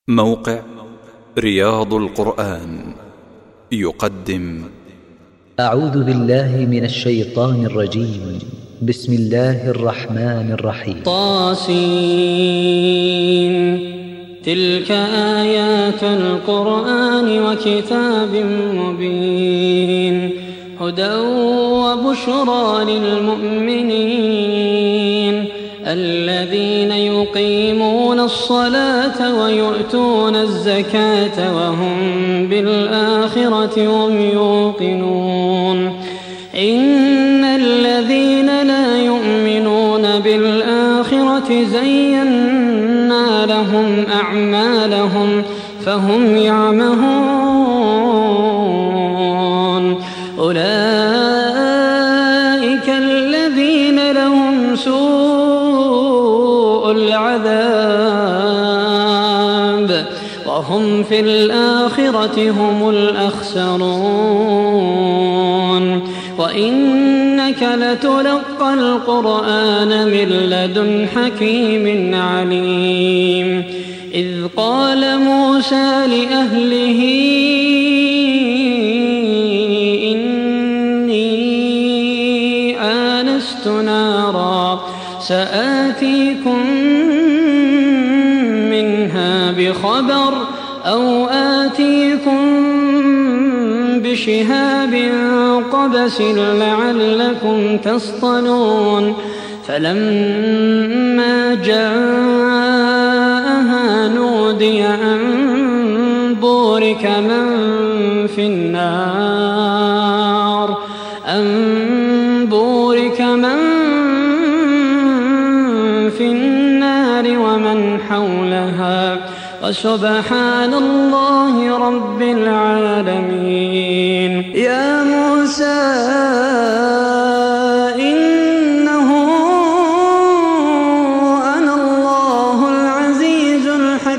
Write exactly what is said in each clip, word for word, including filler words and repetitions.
موقع رياض القرآن يقدم أعوذ بالله من الشيطان الرجيم. بسم الله الرحمن الرحيم. طاسين تلك آيات القرآن وكتاب مبين هدى وبشرى للمؤمنين الذين يقيمون الصلاة ويؤتون الزكاة وهم بالآخرة هم يوقنون إن الذين لا يؤمنون بالآخرة زينا لهم أعمالهم فهم يعمهون أولئك الذين لهم سوء العذاب وهم في الآخرة هم الأخسرون وإنك لتلقى القرآن من لدن حكيم عليم إذ قال موسى لأهله إني آنست نارا سآتيكم منها بخبر أو آتيكم بشهاب قبس لعلكم تصطلون فلما جاءها نودي أن بورك من في النار أن بورك من في النار ومن حولها وسبحان الله رب العالمين. يا موسى إنه أنا الله العزيز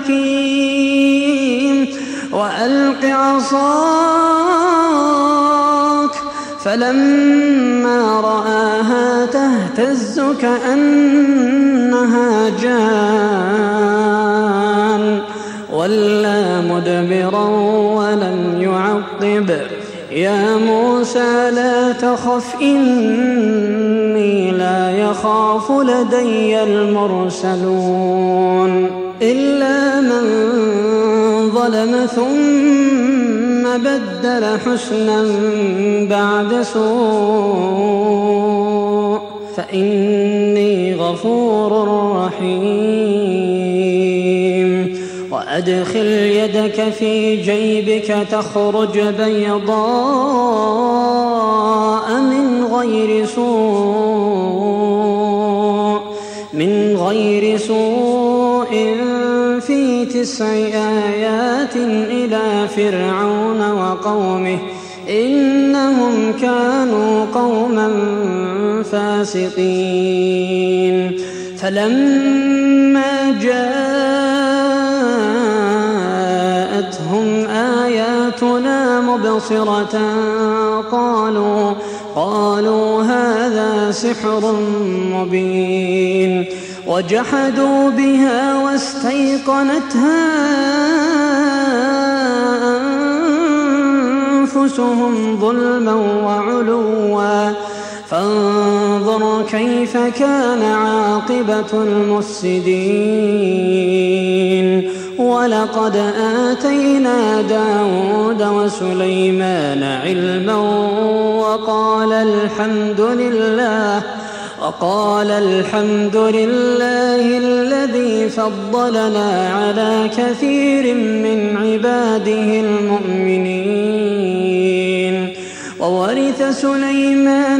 الحكيم وألق عصاك فلما رآها تهتز كأنها جان ولا مدبرا ولم يعقب يا موسى لا تخف إني لا يخاف لدي المرسلون إلا من ظلم ثم بدل حسنا بعد سوء فإني غفور رحيم. وأدخل يدك في جيبك تخرج بيضاء من غير سوء من غير سوء في تسع آيات إلى فرعون وقومه إنهم كانوا قوما فاسقين. فلما جاءتهم آياتنا مبصرة قالوا قالوا هذا سحر مبين وجحدوا بها واستيقنتها أنفسهم ظلما وعلوا فانظر كيف كان عاقبة المفسدين. ولقد آتينا داود وسليمان علما وقال الحمد لله وقال الحمد لله الذي فضلنا على كثير من عباده المؤمنين. وورث سليمان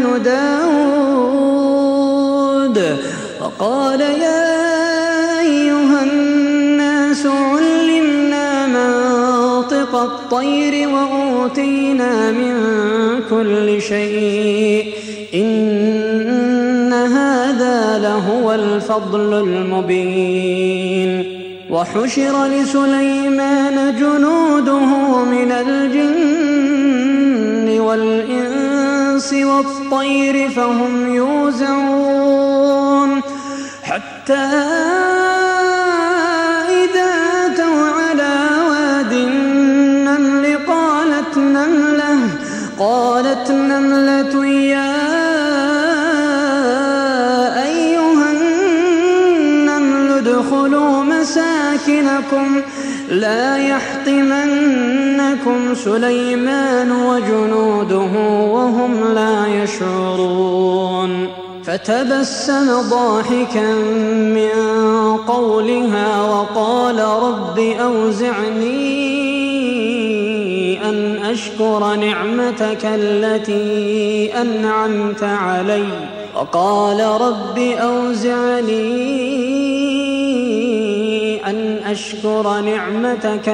داود وقال يا أيها الناس علمنا منطق الطير وأوتينا من كل شيء إن هذا لهو الفضل المبين. وحشر لسليمان جنوده من الجن والإنس والطير فهم يوزعون حتى إذا أتوا على قالت نملة يا أيها النمل ادخلوا مساكنكم لا يحطمنكم سليمان وجنوده وهم لا يشعرون فتبسم ضاحكا من قولها وقال رب أوزعني أن أشكر نعمتك التي أنعمت علي وقال رب أوزعني أن أشكر نعمتك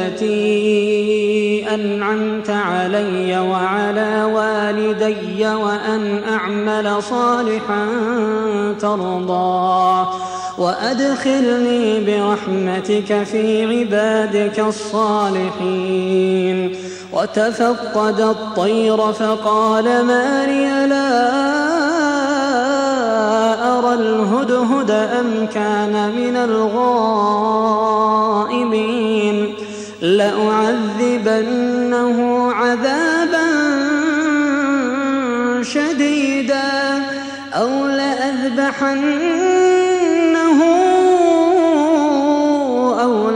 التي أنعمت علي وعلى والدي وأن أعمل صالحا ترضاه وأدخلني برحمتك في عبادك الصالحين. وتفقد الطير فقال ما لي لا أرى الهدهد أم كان من الغائبين لأعذبنه عذابا شديدا أو لأذبحنه أو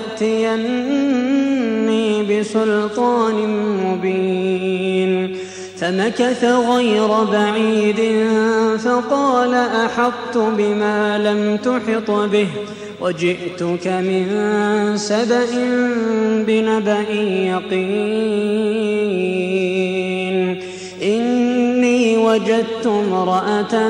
ليأتيني بسلطان مبين. فمكث غير بعيد فقال أحطت بما لم تحط به وجئتك من سبأ بنبأ يقين إني وجدت امرأة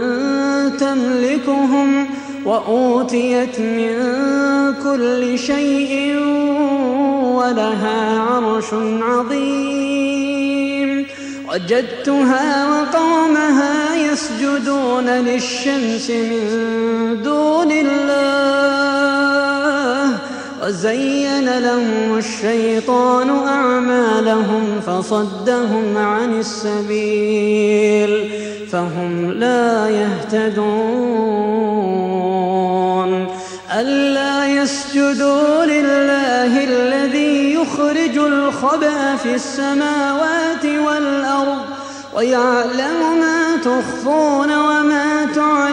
تملكهم وأوتيت من كل شيء ولها عرش عظيم وجدتها وقومها يسجدون للشمس من دون الله وزين لهم الشيطان أعمالهم فصدهم عن السبيل فهم لا يهتدون. ألا يسجدوا لله الذي يخرج الخبأ في السماوات والأرض ويعلم ما تخفون وما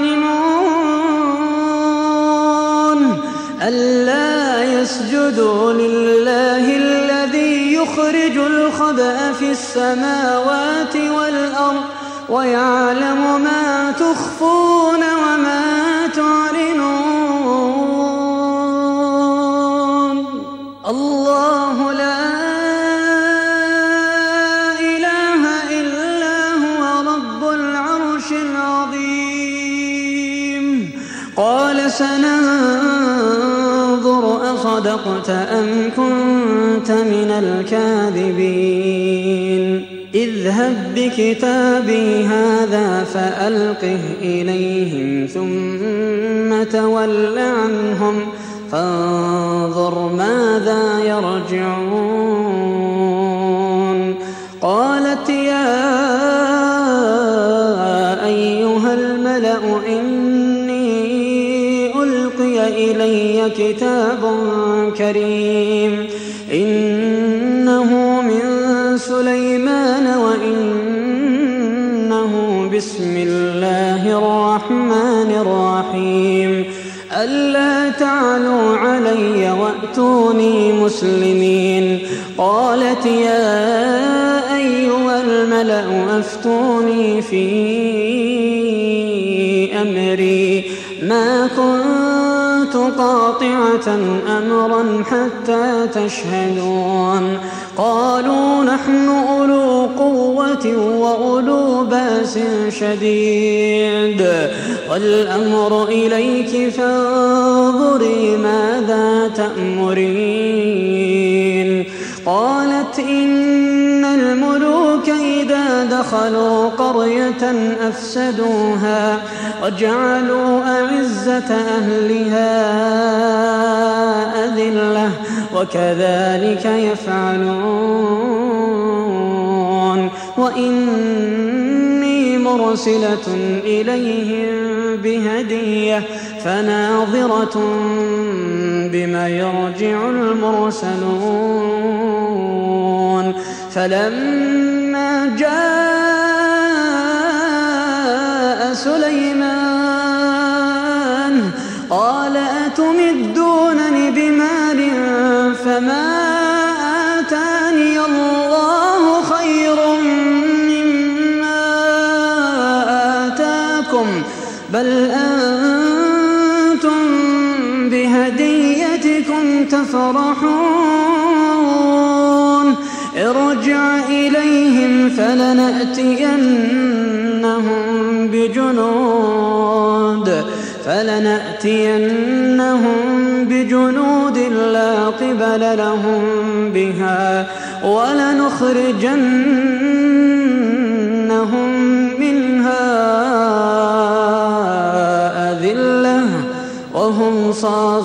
تعلنون. ألا يسجدوا لله الذي يخرج الخبأ في السماوات والأرض ويعلم ما تخفون وما تعلنون. الله لا إله إلا هو رب العرش العظيم. قال سننظر أصدقت أم كنت من الكاذبين اذهب بكتابي هذا فألقه إليهم ثم تول عنهم فانظر ماذا يرجعون. قالت يا أيها الملأ إني ألقي إلي كتاب كريم إنه من سليمان وإنه بسم الله الرحمن الرحيم ألا تعلوا علي وأتوني مسلمين. قالت يا أيها الملأ أفتوني في أمري ما كنت قاطعة أمرا حتى تشهدون. قالوا نحن أولو قوة وأولو بأس شديد والأمر إليك فانظري ماذا تأمرين. قالت إن الملوك إذا دخلوا قرية أفسدوها وجعلوا أعزة أهلها أذلة وكذلك يفعلون. وإني مرسلة إليهم بهدية فناظرة بما يرجع المرسلون. فلما جاء سليمان قال أتمدونني بمال فما آتاني الله خير مما آتاكم بل أنتم بهديتكم تفرحون ارجع إليهم فلنأتينهم بجنود فلنأتينهم بجنود لا قبل لهم بها ولنخرجنهم منها أذلة وهم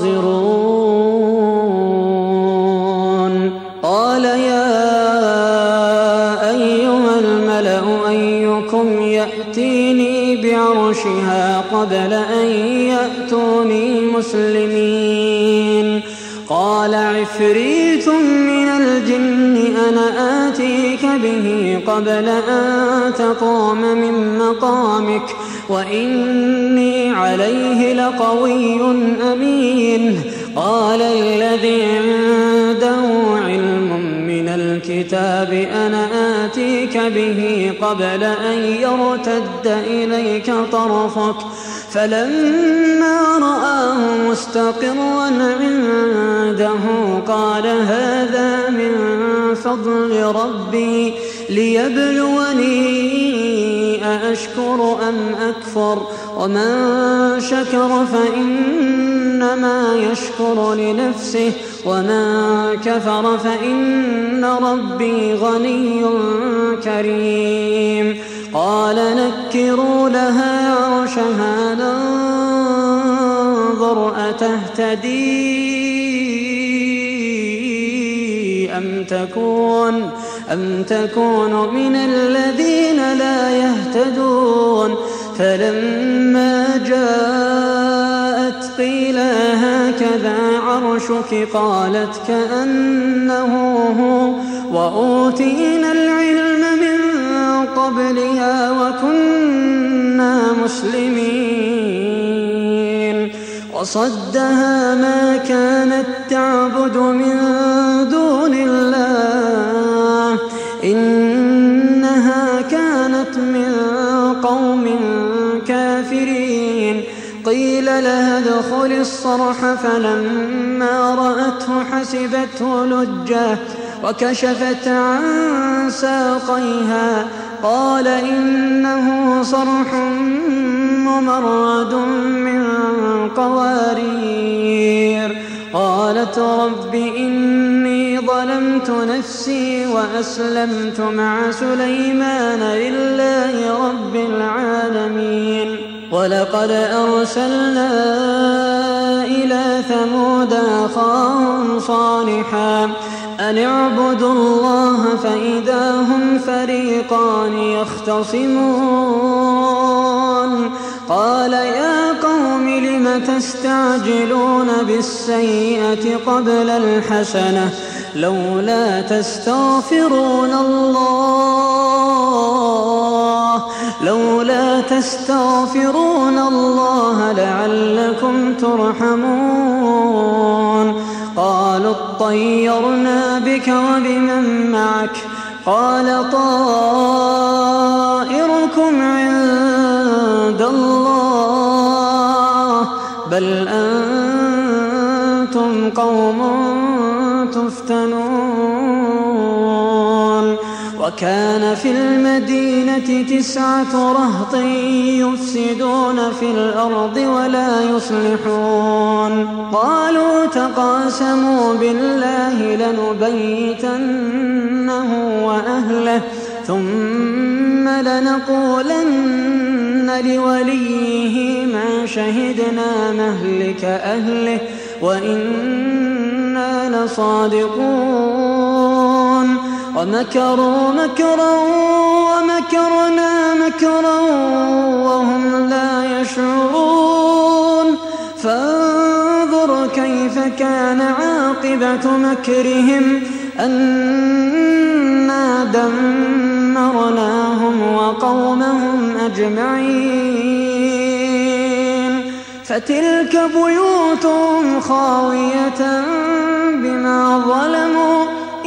صاغرون قال يا أيها الملأ أيكم يأتيني بعرشها قبل أن يأتوني مسلمين قال عفريت من الجن أنا آتيك به قبل أن تقوم من مقامك وإني عليه لقوي أمين قال الذي عنده علم من الكتاب أنا آتيك به قبل أن يرتد إليك طرفك فلما رآه مستقرا عنده قال هذا من فضل ربي ليبلوني أأشكر أم أكفر ومن شكر فإنما يشكر لنفسه ومن كفر فإن ربي غني كريم قال نكروا لها عرشها ننظر أتهتدي أم تكون أم تكون من الذين لا يهتدون فلما جاءت قيل هكذا عرشك قالت كأنه هو وأوتينا العلم من قبلها وكنا مسلمين وصدها ما كانت تعبد من دون الله إنها كانت من قوم كافرين قيل لها ادخل الصرح فلما رأته حسبته لجة وكشفت عن ساقيها قال إنه صرح ممرد من قوارير قالت رب إني ظلمت نفسي وأسلمت مع سليمان لله رب العالمين ولقد أرسلنا إلى ثمود أخاهم صالحا أن اعبدوا الله فإذا هم فريقان يختصمون قال يا قوم لم تستعجلون بالسيئة قبل الحسنة لولا تستغفرون الله لولا تستغفرون الله لعلكم ترحمون قالوا اطيرنا بك وبمن معك قال طائركم عند الله بل أنتم قوم تفتنون وكان في المدينة تسعة رهط يفسدون في الأرض ولا يصلحون قالوا تقاسموا بالله لنبيتنه وأهله ثم لنقولن لوليه ما شهدنا مهلك أهله وإنا لصادقون ومكروا مكرا ومكرنا مكرا وهم لا يشعرون فانظر كيف كان عاقبة مكرهم أن إنا دمرناهم وقومهم أجمعين فتلك بيوتهم خاوية بما ظلموا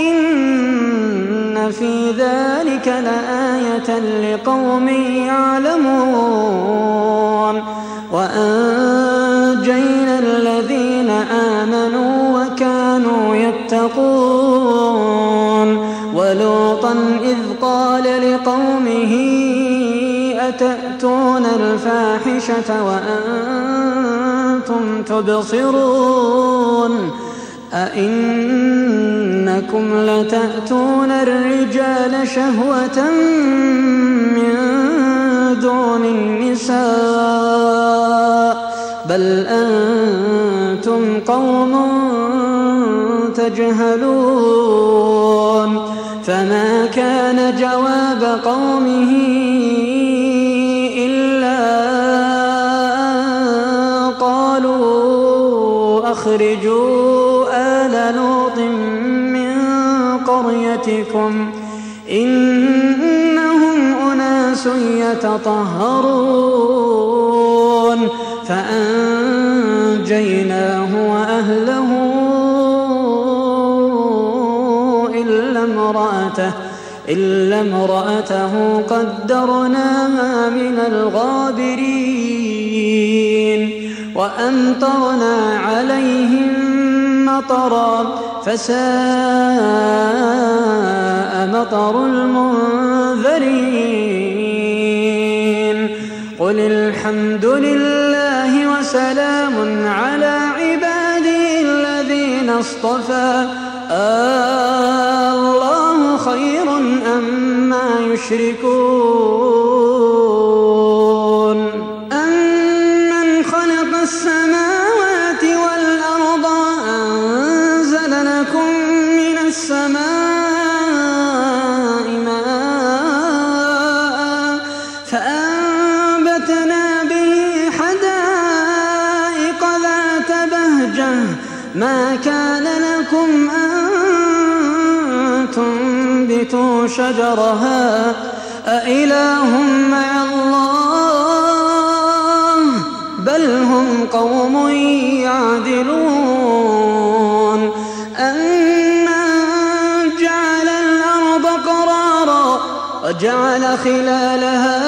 إن في ذلك لآية لقوم يعلمون وأنجينا الذين آمنوا وكانوا يتقون ولوطا إذ قال لقومه أتأتون الفاحشة وأنتم تبصرون أئنكم لتأتون الرجال شهوة من دون النساء بل أنتم قوم تجهلون فما كان جواب قومه إلا قالوا أخرجوا آل لوط من قريتكم إنهم أناس يتطهرون فأنجيناه وأهله إلا امرأته إلا امرأته قدرناها من الغابرين وأمطرنا عليهم مطرا فساء مطر المنذرين قل الحمد لله وسلام على عباده الذين اصطفى الله خير أما يشركون أمن خلق السماوات والأرض وأنزل لكم من السماء ماء فأنبتنا به حدائق ذات بهجة ما كان لكم أن تنبتوا شجرها أإله مع الله بل هم قوم يعدلون أمن جعل الأرض قرارا وجعل خلالها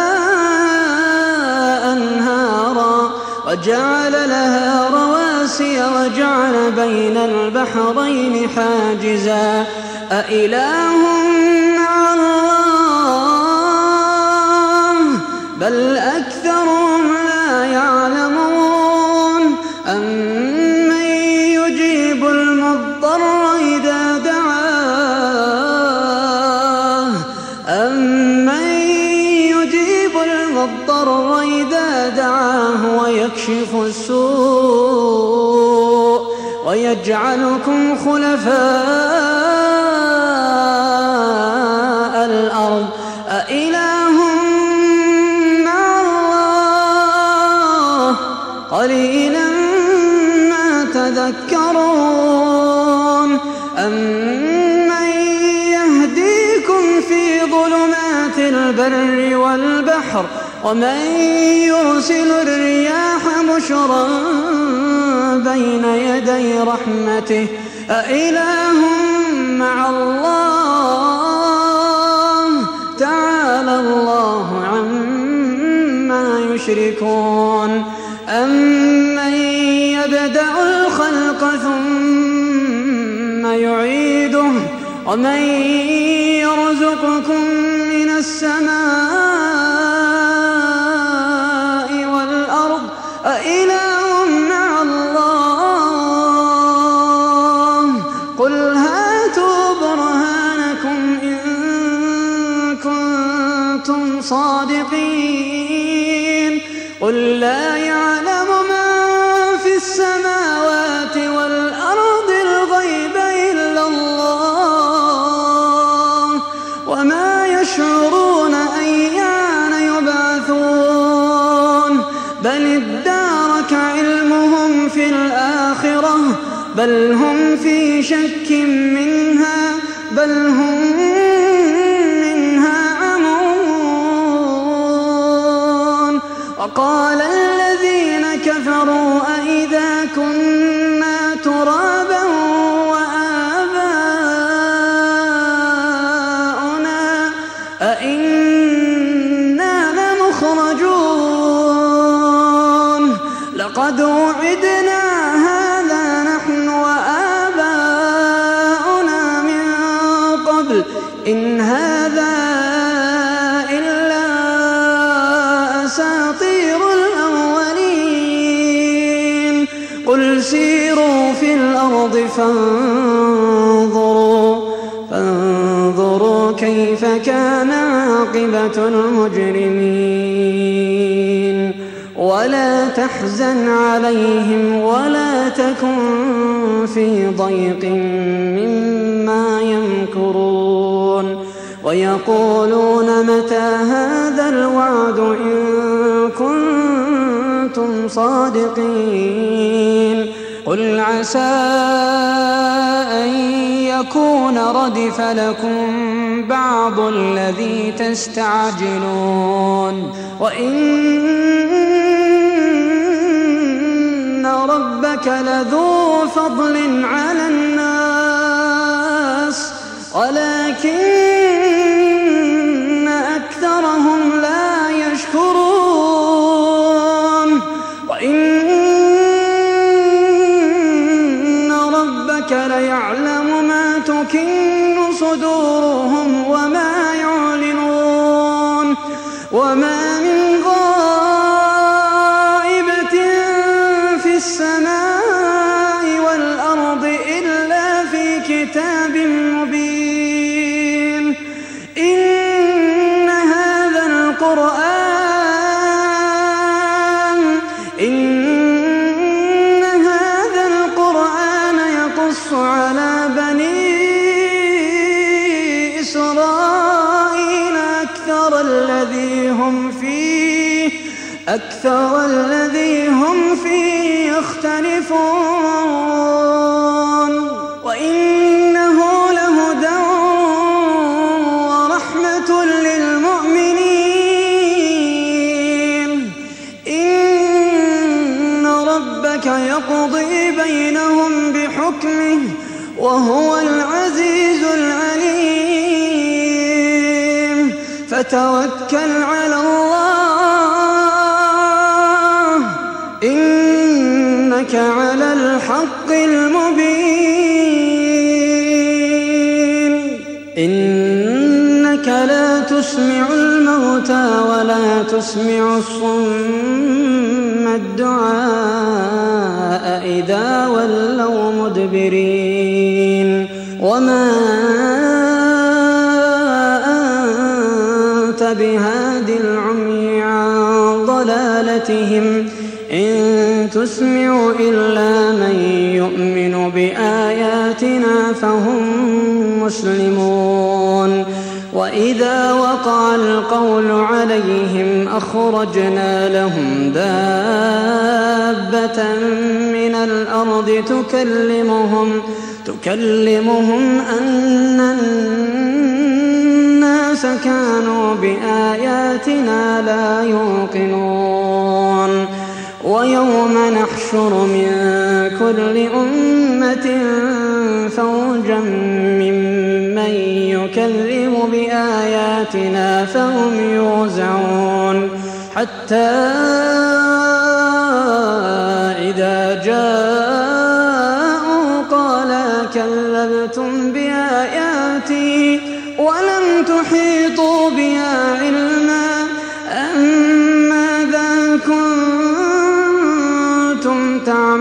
أنهارا وجعل لها رواسي وجعل بين البحرين حاجزا أإله مع الله بل أكثرهم لا يعلمون أمن يجيب المضطر إذا دعاه أمن يجيب المضطر إذا دعاه ويكشف السوء ويجعلكم خلفاء الأرض أإله مع الله قليلا ما تذكرون أمن يهديكم في ظلمات البر والبحر ومن يرسل الرياح بشرا بين يدي رحمته أإله مع الله تعالى الله عما يشركون أمن يبدأ الخلق ثم يعيده ومن يرزقكم من السماء والأرض أإله مع الله قل هاتوا برهانكم إن كنتم صادقين قل لا يعلم من في السماوات والأرض الغيب إلا الله وما يشعرون أيان يبعثون بل ادارك علمهم في الآخرة بل هم في شك منها بل هم إن هذا إلا أساطير الأولين قل سيروا في الأرض فانظروا فانظروا كيف كان عاقبة المجرمين ولا تحزن عليهم ولا تكن في ضيق مما يمكرون ويقولون متى هذا الوعد إن كنتم صادقين قل عسى أن يكون ردف لكم بعض الذي تستعجلون وإن ربك لذو فضل على الناس ولكن أكثرهم لا يشكرون وإن ربك ليعلم ما تكن صدورهم وما يعلنون وما من غائبة في السماء والأرض إلا في كتاب مبين إن هذا القرآن إن هذا القرآن يقص على بني إسرائيل أكثر الذي هم فيه أكثر الذي هم فيه يختلفون وإنه لهدى ورحمة للمؤمنين إن ربك يقضي بينهم بحكمه وهو العزيز العليم فتوكل على الله إنك على الحق المبين إنك لا تسمع الموتى ولا تسمع الصم الدعاء إذا ولوا مدبرين وما أنت بهاد العمي عن ضلالتهم إن تسمع إلا من يؤمن بآياتنا فهم مسلمون وإذا وقع القول عليهم أخرجنا لهم دابة من الأرض تكلمهم تكلمهم أن الناس كانوا بآياتنا لا يوقنون ويوم نحشر من كل أمة فوجا ممن يكذب بآياتنا فهم يوزعون حتى إذا جاءوا قال كذبتم بآياتي ولم تحيطوا بها علما أم ماذا كنتم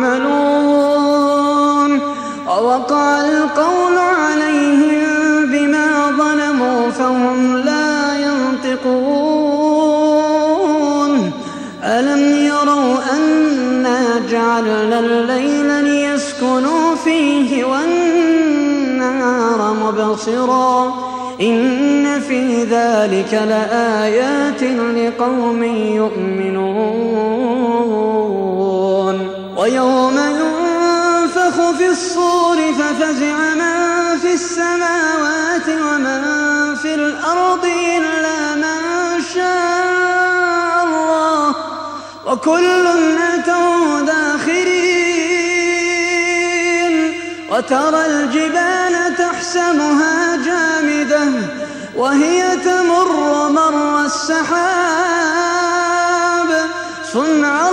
تعملون ووقع القول عليهم بما ظلموا فهم لا ينطقون ألم يروا أنا جعلنا الليل ليسكنوا فيه والنهار مبصرا إن في ذلك لآيات لقوم يؤمنون ويوم ينفخ في الصور ففزع من في السماوات ومن في الأرض إلا من شاء الله وكل أتوا داخرين وترى الجبال تحسبها جامدة وهي تمر مر السحاب صنع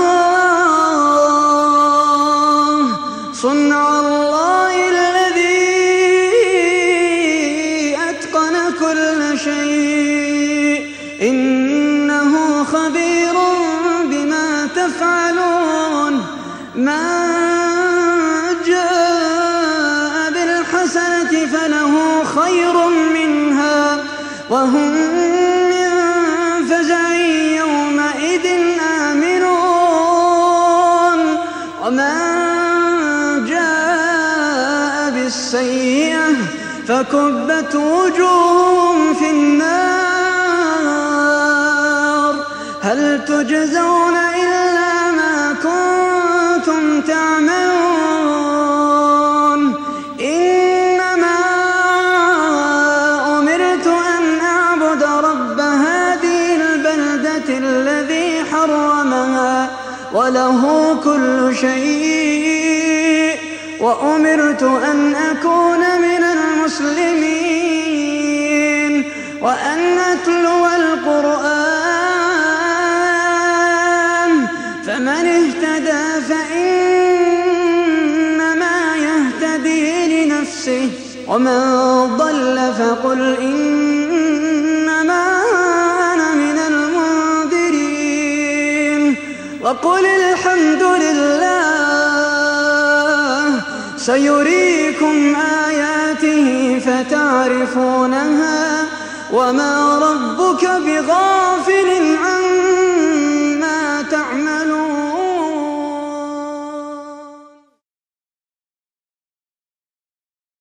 الله صنع الله الذي أتقن كل فله خير منها وهم من فزع يومئذ آمنون ومن جاء بالسيئة فكبت وجوههم في النار هل تجزون إلا ما كنتم تعملون إنما أمرت أن أعبد رب هذه البلدة الذي حرمها وله كل شيء وأمرت أن أكون من المسلمين وأن أتلو القرآن فمن اهتدى فإنما يهتدي لنفسه ومن ضل فقل إنما أنا من المنذرين وقل الحمد لله سيريكم آياته فتعرفونها وما ربك بغافل عما